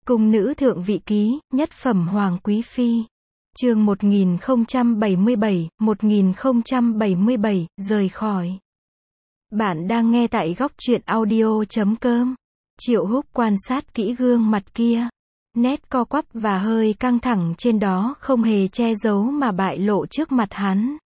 Cung nữ thượng vị ký, nhất phẩm hoàng quý phi. Chương 1077, rời khỏi. Bạn đang nghe tại góc truyện audio.com. Triệu Húc quan sát kỹ gương mặt kia. Nét co quắp và hơi căng thẳng trên đó không hề che giấu mà bại lộ trước mặt hắn.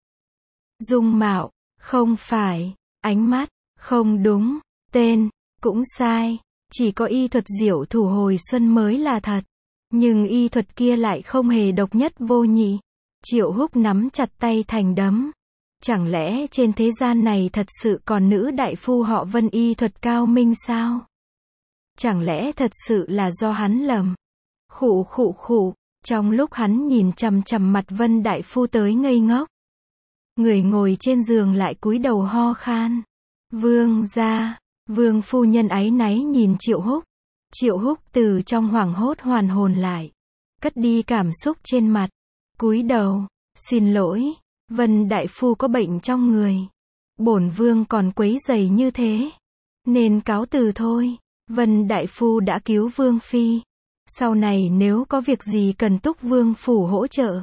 Dung mạo, không phải. Ánh mắt, không đúng. Tên, cũng sai. Chỉ có y thuật diệu thủ hồi xuân mới là thật. Nhưng y thuật kia lại không hề độc nhất vô nhị. Triệu Húc nắm chặt tay thành đấm. Chẳng lẽ trên thế gian này thật sự còn nữ đại phu họ Vân y thuật cao minh sao? Chẳng lẽ thật sự là do hắn lầm? Khụ khụ khụ, trong lúc hắn nhìn chằm chằm mặt Vân đại phu tới ngây ngốc. Người ngồi trên giường lại cúi đầu ho khan. Vương gia, Vương phu nhân áy náy nhìn Triệu Húc. Triệu Húc từ trong hoảng hốt hoàn hồn lại. Cất đi cảm xúc trên mặt. Cúi đầu, xin lỗi, Vân đại phu có bệnh trong người. Bổn vương còn quấy rầy như thế. Nên cáo từ thôi. Vân đại phu đã cứu vương phi. Sau này nếu có việc gì cần Túc vương phủ hỗ trợ,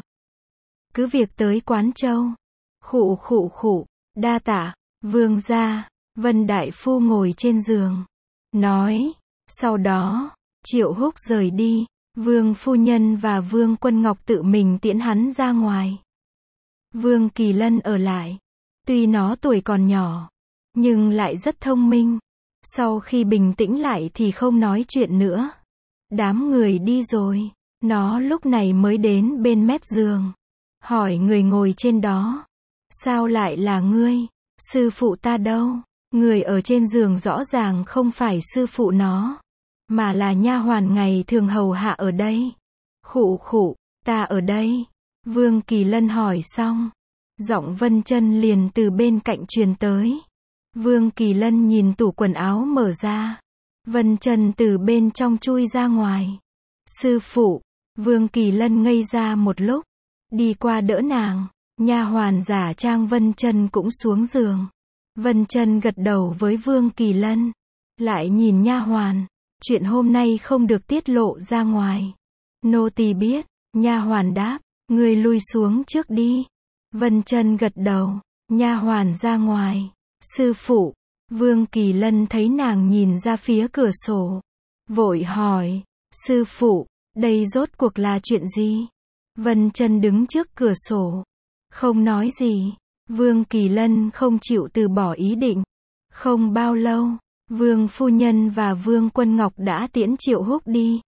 cứ việc tới Quán Châu. Khụ khụ khụ, đa tạ, vương gia. Vân đại phu ngồi trên giường. Nói. Sau đó, Triệu Húc rời đi. Vương phu nhân và Vương Quân Ngọc tự mình tiễn hắn ra ngoài. Vương Kỳ Lân ở lại. Tuy nó tuổi còn nhỏ, nhưng lại rất thông minh. Sau khi bình tĩnh lại thì không nói chuyện nữa. Đám người đi rồi, nó lúc này mới đến bên mép giường. Hỏi người ngồi trên đó. Sao lại là ngươi? Sư phụ ta đâu? Người ở trên giường rõ ràng không phải sư phụ nó, mà là nha hoàn ngày thường hầu hạ ở đây. Khụ khụ, ta ở đây. Vương Kỳ Lân hỏi xong, giọng Vân Chân liền từ bên cạnh truyền tới. Vương Kỳ Lân nhìn tủ quần áo mở ra. Vân Chân từ bên trong chui ra ngoài. Sư phụ. Vương Kỳ Lân ngây ra một lúc, đi qua đỡ nàng. Nha hoàn giả trang Vân Chân cũng xuống giường. Vân Chân gật đầu với Vương Kỳ Lân, lại nhìn nha hoàn. Chuyện hôm nay không được tiết lộ ra ngoài. Nô tỳ biết. Nha hoàn đáp. Ngươi lui xuống trước đi. Vân Chân gật đầu. Nha hoàn ra ngoài. Sư phụ. Vương Kỳ Lân thấy nàng nhìn ra phía cửa sổ, vội hỏi. Sư phụ, đây rốt cuộc là chuyện gì? Vân Chân đứng trước cửa sổ, không nói gì. Vương Kỳ Lân không chịu từ bỏ ý định. Không bao lâu, Vương phu nhân và Vương Quân Ngọc đã tiễn Triệu Húc đi.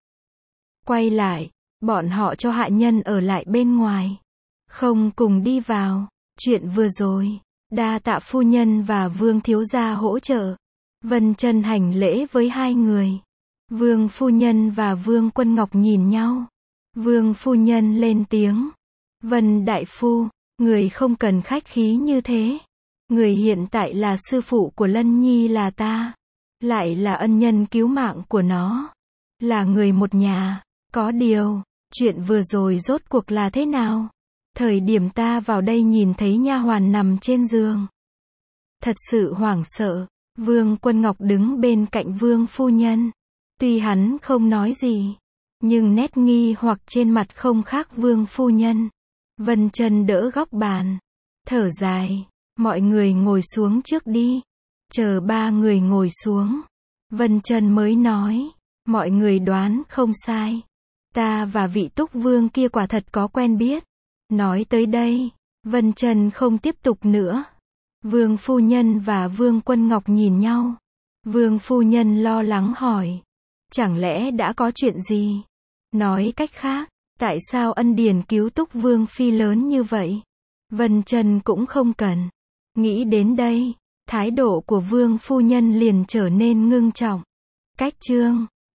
Quay lại, bọn họ cho hạ nhân ở lại bên ngoài, không cùng đi vào. Chuyện vừa rồi, đa tạ phu nhân và Vương thiếu gia hỗ trợ. Vân Chân hành lễ với hai người. Vương phu nhân và Vương Quân Ngọc nhìn nhau. Vương phu nhân lên tiếng. Vân đại phu, người không cần khách khí như thế. Người hiện tại là sư phụ của Lân Nhi là ta, lại là ân nhân cứu mạng của nó, là người một nhà. Có điều, chuyện vừa rồi rốt cuộc là thế nào? Thời điểm ta vào đây nhìn thấy nha hoàn nằm trên giường, thật sự hoảng sợ. Vương Quân Ngọc đứng bên cạnh Vương phu nhân. Tuy hắn không nói gì, nhưng nét nghi hoặc trên mặt không khác Vương phu nhân. Vân Chân đỡ góc bàn, thở dài. Mọi người ngồi xuống trước đi. Chờ ba người ngồi xuống, Vân Chân mới nói. Mọi người đoán không sai. Ta và vị Túc Vương kia quả thật có quen biết. Nói tới đây, Vân Chân không tiếp tục nữa. Vương phu nhân và Vương Quân Ngọc nhìn nhau. Vương phu nhân lo lắng hỏi. Chẳng lẽ đã có chuyện gì? Nói cách khác, tại sao ân điển cứu Túc Vương phi lớn như vậy? Vân Chân cũng không cần. Nghĩ đến đây, thái độ của Vương phu nhân liền trở nên ngưng trọng. Cách chương